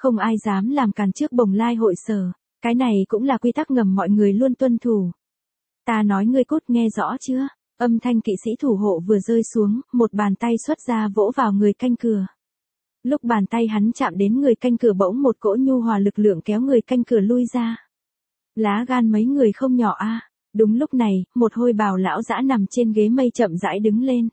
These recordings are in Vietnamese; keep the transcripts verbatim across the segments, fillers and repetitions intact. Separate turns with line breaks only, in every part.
Không ai dám làm càn trước Bồng Lai hội sở, cái này cũng là quy tắc ngầm mọi người luôn tuân thủ. Ta nói ngươi cút nghe rõ chưa? Âm thanh kỵ sĩ thủ hộ vừa rơi xuống, một bàn tay xuất ra vỗ vào người canh cửa. Lúc bàn tay hắn chạm đến người canh cửa bỗng một cỗ nhu hòa lực lượng kéo người canh cửa lui ra. Lá gan mấy người không nhỏ a. À. Đúng lúc này, một hôi bào lão dã nằm trên ghế mây chậm rãi đứng lên.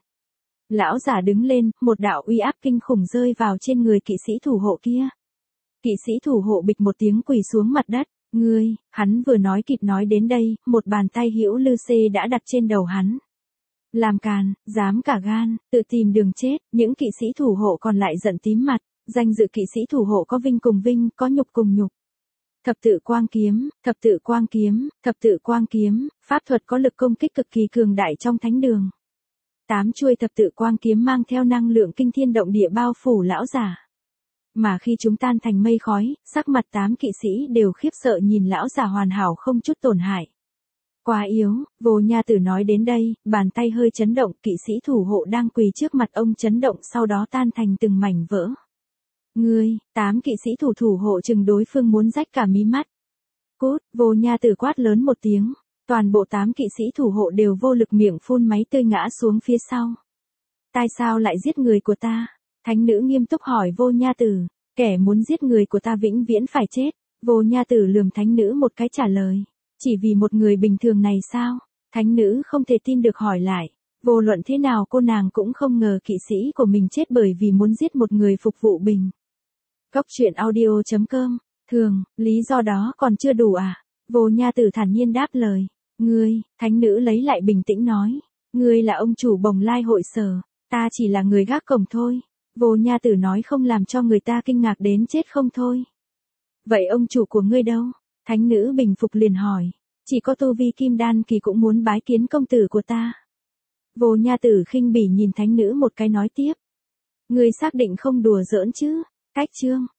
Lão giả đứng lên, một đạo uy áp kinh khủng rơi vào trên người kỵ sĩ thủ hộ kia. Kỵ sĩ thủ hộ bịch một tiếng quỳ xuống mặt đất. Ngươi, hắn vừa nói kịp nói đến đây, một bàn tay hữu lư xê đã đặt trên đầu hắn. Làm càn, dám cả gan, tự tìm đường chết, những kỵ sĩ thủ hộ còn lại giận tím mặt, danh dự kỵ sĩ thủ hộ có vinh cùng vinh, có nhục cùng nhục. Thập tự quang kiếm, thập tự quang kiếm, thập tự quang kiếm, pháp thuật có lực công kích cực kỳ cường đại trong thánh đường. Tám chuôi thập tự quang kiếm mang theo năng lượng kinh thiên động địa bao phủ lão giả. Mà khi chúng tan thành mây khói, sắc mặt tám kỵ sĩ đều khiếp sợ nhìn lão giả hoàn hảo không chút tổn hại. Quá yếu, Vô Nha Tử nói đến đây, bàn tay hơi chấn động, kỵ sĩ thủ hộ đang quỳ trước mặt ông chấn động sau đó tan thành từng mảnh vỡ. Ngươi, tám kỵ sĩ thủ thủ hộ chừng đối phương muốn rách cả mí mắt. Cút, Vô Nha Tử quát lớn một tiếng, toàn bộ tám kỵ sĩ thủ hộ đều vô lực miệng phun máu tươi ngã xuống phía sau. Tại sao lại giết người của ta? Thánh nữ nghiêm túc hỏi Vô Nha Tử, kẻ muốn giết người của ta vĩnh viễn phải chết. Vô Nha Tử lườm thánh nữ một cái trả lời. Chỉ vì một người bình thường này sao? Thánh nữ không thể tin được hỏi lại. Vô luận thế nào cô nàng cũng không ngờ kỵ sĩ của mình chết bởi vì muốn giết một người phục vụ bình. Góc truyện audio chấm com. Thường, lý do đó còn chưa đủ à? Vô Nha Tử thản nhiên đáp lời. Ngươi, thánh nữ lấy lại bình tĩnh nói. Ngươi là ông chủ Bồng Lai hội sở. Ta chỉ là người gác cổng thôi. Vô Nha Tử nói không làm cho người ta kinh ngạc đến chết không thôi. Vậy ông chủ của ngươi đâu? Thánh nữ bình phục liền hỏi. Chỉ có tu vi kim đan kỳ cũng muốn bái kiến công tử của ta. Vô Nha Tử khinh bỉ nhìn thánh nữ một cái nói tiếp. Ngươi xác định không đùa giỡn chứ? Cách chương.